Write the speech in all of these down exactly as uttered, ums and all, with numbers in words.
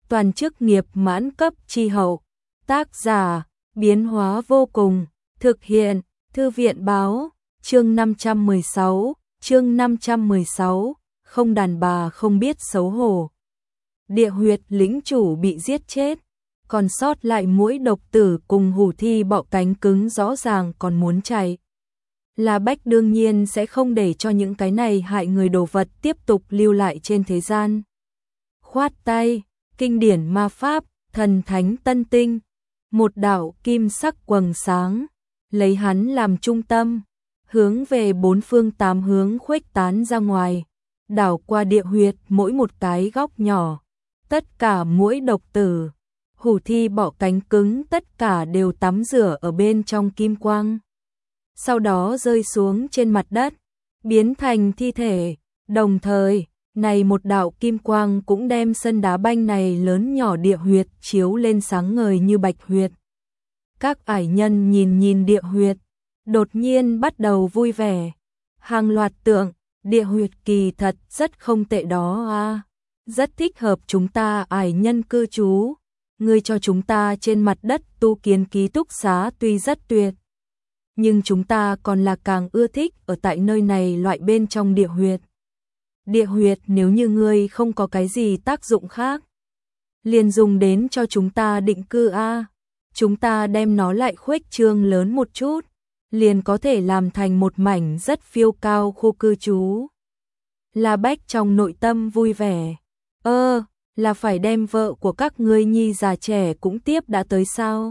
toàn chức nghiệp mãn cấp chi hậu. Tác giả, biến hóa vô cùng, thực hiện, Thư viện báo, chương năm trăm mười sáu, chương năm trăm mười sáu, không đàn bà không biết xấu hổ. Địa huyệt lĩnh chủ bị giết chết, còn sót lại mỗi độc tử cùng hủ thi bọ cánh cứng rõ ràng còn muốn chạy. La Bách đương nhiên sẽ không để cho những cái này hại người đồ vật tiếp tục lưu lại trên thế gian. Khoát tay, kinh điển ma pháp, thần thánh tân tinh, một đạo kim sắc quầng sáng, lấy hắn làm trung tâm, hướng về bốn phương tám hướng khuếch tán ra ngoài, đảo qua địa huyệt mỗi một cái góc nhỏ, tất cả mỗi độc tử, hủ thi bọ cánh cứng tất cả đều tắm rửa ở bên trong kim quang. Sau đó rơi xuống trên mặt đất, biến thành thi thể, đồng thời, này một đạo kim quang cũng đem sân đá banh này lớn nhỏ địa huyệt chiếu lên sáng ngời như bạch huyệt. Các ải nhân nhìn nhìn địa huyệt, đột nhiên bắt đầu vui vẻ. Hàng loạt tượng, địa huyệt kỳ thật rất không tệ đó a, rất thích hợp chúng ta ải nhân cư trú. Ngươi cho chúng ta trên mặt đất tu kiến ký túc xá tuy rất tuyệt, nhưng chúng ta còn là càng ưa thích ở tại nơi này loại bên trong địa huyệt. Địa huyệt nếu như ngươi không có cái gì tác dụng khác, liền dùng đến cho chúng ta định cư a. Chúng ta đem nó lại khuếch trương lớn một chút, liền có thể làm thành một mảnh rất phiêu cao khu cư trú. La Bách trong nội tâm vui vẻ. Ơ, là phải đem vợ của các ngươi nhi già trẻ cũng tiếp đã tới sao?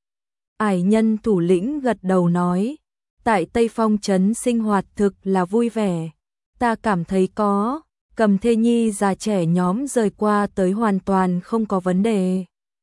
Ải nhân thủ lĩnh gật đầu nói, tại Tây Phong trấn sinh hoạt thực là vui vẻ. Ta cảm thấy có, cầm thê nhi già trẻ nhóm rời qua tới hoàn toàn không có vấn đề.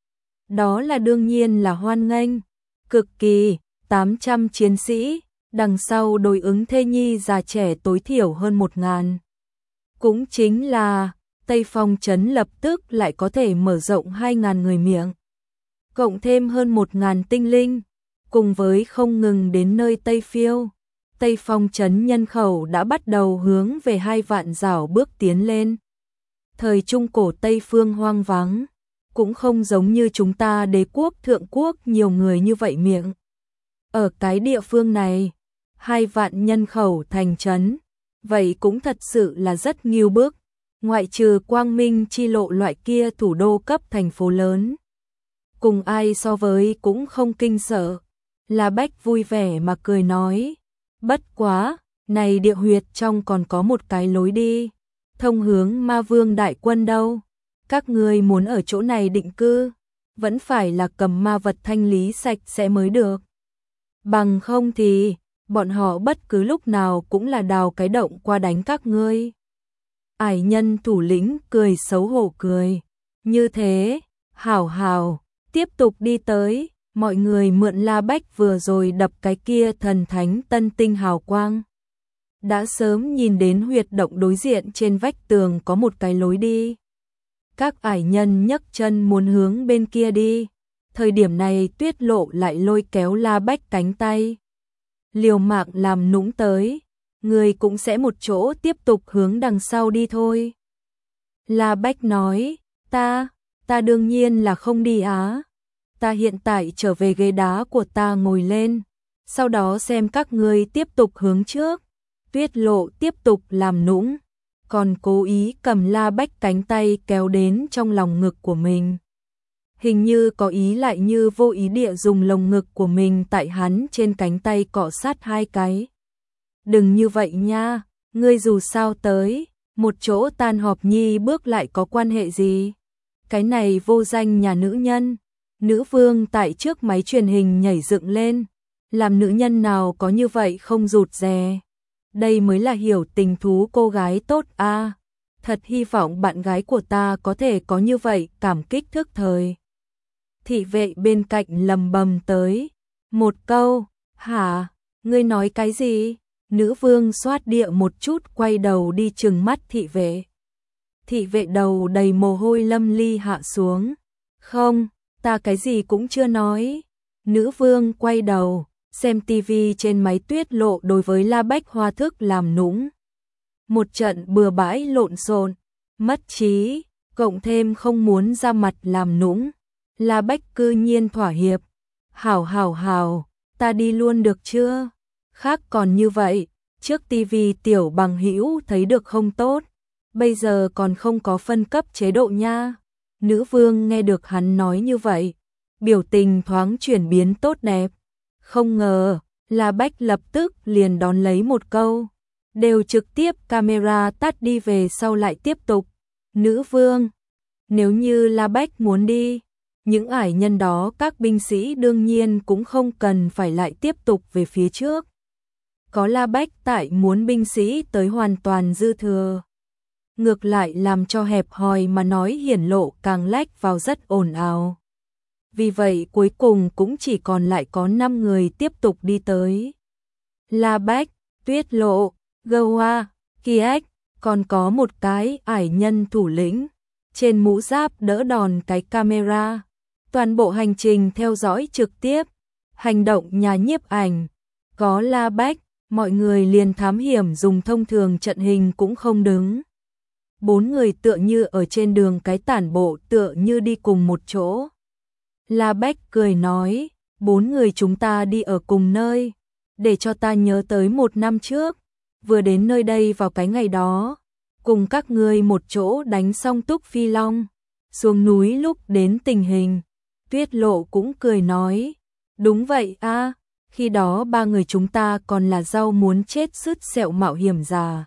Đó là đương nhiên là hoan nghênh, cực kỳ, tám trăm chiến sĩ, đằng sau đối ứng thê nhi già trẻ tối thiểu hơn một ngàn. Cũng chính là, Tây Phong trấn lập tức lại có thể mở rộng hai ngàn người miệng. Cộng thêm hơn một ngàn tinh linh, cùng với không ngừng đến nơi Tây Phiêu. Tây Phong trấn nhân khẩu đã bắt đầu hướng về hai vạn rảo bước tiến lên. Thời trung cổ Tây Phương hoang vắng, cũng không giống như chúng ta đế quốc thượng quốc nhiều người như vậy miệng. Ở cái địa phương này, hai vạn nhân khẩu thành trấn, vậy cũng thật sự là rất nghiêu bức, ngoại trừ Quang Minh chi lộ loại kia thủ đô cấp thành phố lớn. Cùng ai so với cũng không kinh sợ. La Bách vui vẻ mà cười nói, bất quá, này địa huyệt trong còn có một cái lối đi, thông hướng ma vương đại quân đâu. Các ngươi muốn ở chỗ này định cư, vẫn phải là cầm ma vật thanh lý sạch sẽ mới được. Bằng không thì, bọn họ bất cứ lúc nào cũng là đào cái động qua đánh các ngươi. Ải nhân thủ lĩnh cười xấu hổ cười, như thế, hảo hảo, tiếp tục đi tới. Mọi người mượn La Bách vừa rồi đập cái kia thần thánh tân tinh hào quang. Đã sớm nhìn đến huyệt động đối diện trên vách tường có một cái lối đi. Các ải nhân nhấc chân muốn hướng bên kia đi. Thời điểm này Tuyết Lộ lại lôi kéo La Bách cánh tay. Liều mạng làm nũng tới. Người cũng sẽ một chỗ tiếp tục hướng đằng sau đi thôi. La Bách nói, ta, ta đương nhiên là không đi á. Ta hiện tại trở về ghế đá của ta ngồi lên, sau đó xem các ngươi tiếp tục hướng trước. Tuyết Lộ tiếp tục làm nũng, còn cố ý cầm La Bách cánh tay kéo đến trong lòng ngực của mình. Hình như có ý lại như vô ý địa dùng lồng ngực của mình tại hắn trên cánh tay cọ sát hai cái. Đừng như vậy nha, ngươi dù sao tới, một chỗ tan họp nhi bước lại có quan hệ gì? Cái này vô danh nhà nữ nhân. Nữ vương tại trước máy truyền hình nhảy dựng lên, làm nữ nhân nào có như vậy không rụt rè. Đây mới là hiểu tình thú cô gái tốt a. À, thật hy vọng bạn gái của ta có thể có như vậy cảm kích thức thời. Thị vệ bên cạnh lầm bầm tới, một câu, hả, ngươi nói cái gì? Nữ vương xoát địa một chút quay đầu đi trừng mắt thị vệ. Thị vệ đầu đầy mồ hôi lâm ly hạ xuống, không. Ta cái gì cũng chưa nói. Nữ vương quay đầu, xem tivi trên máy Tuyết Lộ đối với La Bách hoa thức làm nũng. Một trận bừa bãi lộn xộn, mất trí, cộng thêm không muốn ra mặt làm nũng, La Bách cư nhiên thỏa hiệp. Hảo hảo hảo, ta đi luôn được chưa? Khác còn như vậy, trước tivi tiểu bằng hữu thấy được không tốt, bây giờ còn không có phân cấp chế độ nha. Nữ vương nghe được hắn nói như vậy, biểu tình thoáng chuyển biến tốt đẹp. Không ngờ, La Bách lập tức liền đón lấy một câu, đều trực tiếp camera tắt đi về sau lại tiếp tục. Nữ vương, nếu như La Bách muốn đi, những ải nhân đó các binh sĩ đương nhiên cũng không cần phải lại tiếp tục về phía trước. Có La Bách tại muốn binh sĩ tới hoàn toàn dư thừa. Ngược lại làm cho hẹp hòi mà nói hiển lộ càng lách vào rất ồn ào. Vì vậy cuối cùng cũng chỉ còn lại có năm người tiếp tục đi tới. La Bách, Tuyết Lộ, Goa, Kiếc, còn có một cái ải nhân thủ lĩnh. Trên mũ giáp đỡ đòn cái camera. Toàn bộ hành trình theo dõi trực tiếp. Hành động nhà nhiếp ảnh. Có La Bách, mọi người liền thám hiểm dùng thông thường trận hình cũng không đứng. Bốn người tựa như ở trên đường cái tản bộ tựa như đi cùng một chỗ. La Bách cười nói, bốn người chúng ta đi ở cùng nơi, để cho ta nhớ tới một năm trước, vừa đến nơi đây vào cái ngày đó, cùng các ngươi một chỗ đánh xong Túc Phi Long, xuống núi lúc đến tình hình. Tuyết Lộ cũng cười nói, đúng vậy a, khi đó ba người chúng ta còn là rau muốn chết sứt sẹo mạo hiểm già.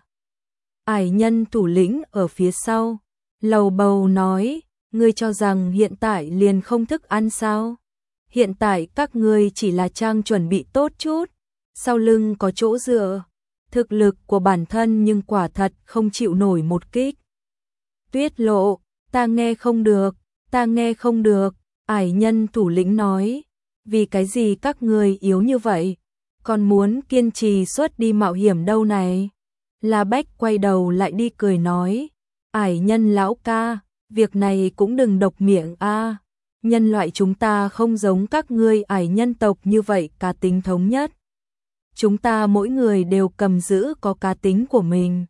Ải nhân thủ lĩnh ở phía sau, lầu bầu nói, ngươi cho rằng hiện tại liền không thức ăn sao? Hiện tại các ngươi chỉ là trang chuẩn bị tốt chút, sau lưng có chỗ dựa, thực lực của bản thân nhưng quả thật không chịu nổi một kích. Tuyết Lộ, ta nghe không được, ta nghe không được, ải nhân thủ lĩnh nói, vì cái gì các ngươi yếu như vậy, còn muốn kiên trì suốt đi mạo hiểm đâu này? La Bách quay đầu lại đi cười nói, ải nhân lão ca, việc này cũng đừng độc miệng a. Nhân loại chúng ta không giống các ngươi ải nhân tộc như vậy cá tính thống nhất. Chúng ta mỗi người đều cầm giữ có cá tính của mình.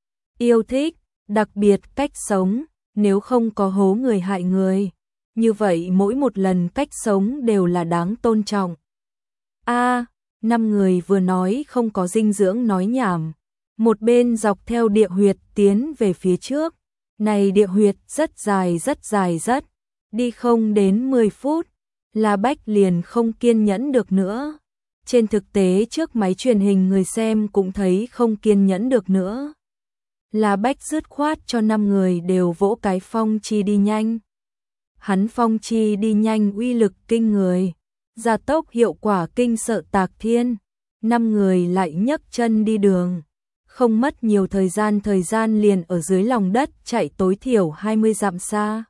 Yêu thích, đặc biệt cách sống, nếu không có hố người hại người. Như vậy mỗi một lần cách sống đều là đáng tôn trọng. A, năm người vừa nói không có dinh dưỡng nói nhảm. Một bên dọc theo địa huyệt tiến về phía trước. Này địa huyệt rất dài rất dài rất. Đi không đến mười phút. La Bách liền không kiên nhẫn được nữa. Trên thực tế trước máy truyền hình người xem cũng thấy không kiên nhẫn được nữa. La Bách dứt khoát cho năm người đều vỗ cái phong chi đi nhanh. Hắn phong chi đi nhanh uy lực kinh người. Gia tốc hiệu quả kinh sợ tạc thiên. Năm người lại nhấc chân đi đường. Không mất nhiều thời gian thời gian liền ở dưới lòng đất chạy tối thiểu hai mươi dặm xa.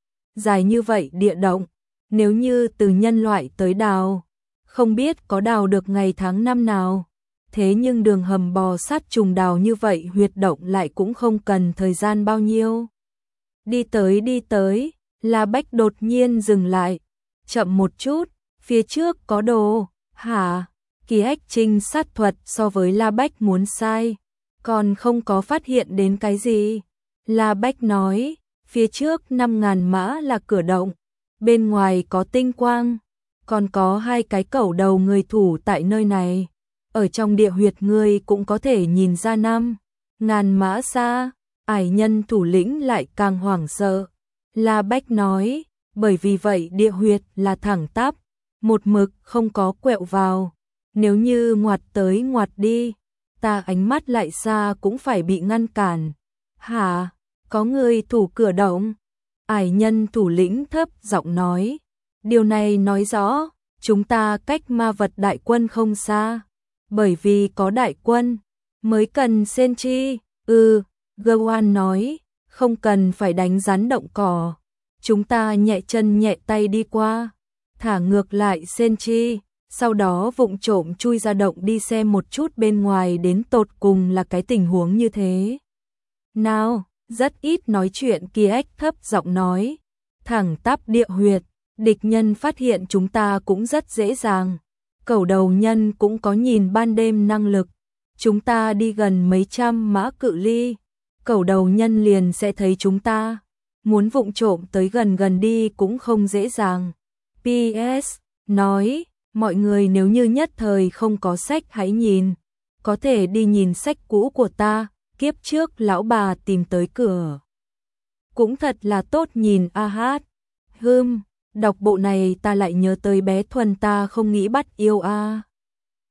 Dài như vậy địa động, nếu như từ nhân loại tới đào, không biết có đào được ngày tháng năm nào. Thế nhưng đường hầm bò sát trùng đào như vậy huyệt động lại cũng không cần thời gian bao nhiêu. Đi tới đi tới, La Bách đột nhiên dừng lại. Chậm một chút, phía trước có đồ, hả? Kỳ ách trinh sát thuật so với La Bách muốn sai. Còn không có phát hiện đến cái gì. La Bách nói, phía trước năm ngàn mã là cửa động, bên ngoài có tinh quang, còn có hai cái cẩu đầu người thủ tại nơi này. Ở trong địa huyệt ngươi cũng có thể nhìn ra năm ngàn mã xa. Ải nhân thủ lĩnh lại càng hoảng sợ. La Bách nói, bởi vì vậy địa huyệt là thẳng tắp, một mực không có quẹo vào. Nếu như ngoặt tới ngoặt đi, ta ánh mắt lại xa cũng phải bị ngăn cản. Hả? Có người thủ cửa động? Ải nhân thủ lĩnh thấp giọng nói. Điều này nói rõ, chúng ta cách ma vật đại quân không xa. Bởi vì có đại quân, mới cần sen chi. Ừ, Gowan nói, không cần phải đánh rắn động cỏ. Chúng ta nhẹ chân nhẹ tay đi qua, thả ngược lại sen chi. Sau đó vụng trộm chui ra động đi xem một chút bên ngoài đến tột cùng là cái tình huống như thế. Nào, rất ít nói chuyện kia ếch thấp giọng nói. Thẳng tắp địa huyệt, địch nhân phát hiện chúng ta cũng rất dễ dàng. Cẩu đầu nhân cũng có nhìn ban đêm năng lực. Chúng ta đi gần mấy trăm mã cự ly, cẩu đầu nhân liền sẽ thấy chúng ta. muốn vụng trộm tới gần gần đi cũng không dễ dàng. pê ét nói, mọi người nếu như nhất thời không có sách hãy nhìn, có thể đi nhìn sách cũ của ta, kiếp trước lão bà tìm tới cửa. Cũng thật là tốt nhìn a hát. Hưm, đọc bộ này ta lại nhớ tới bé Thuần ta không nghĩ bắt yêu a.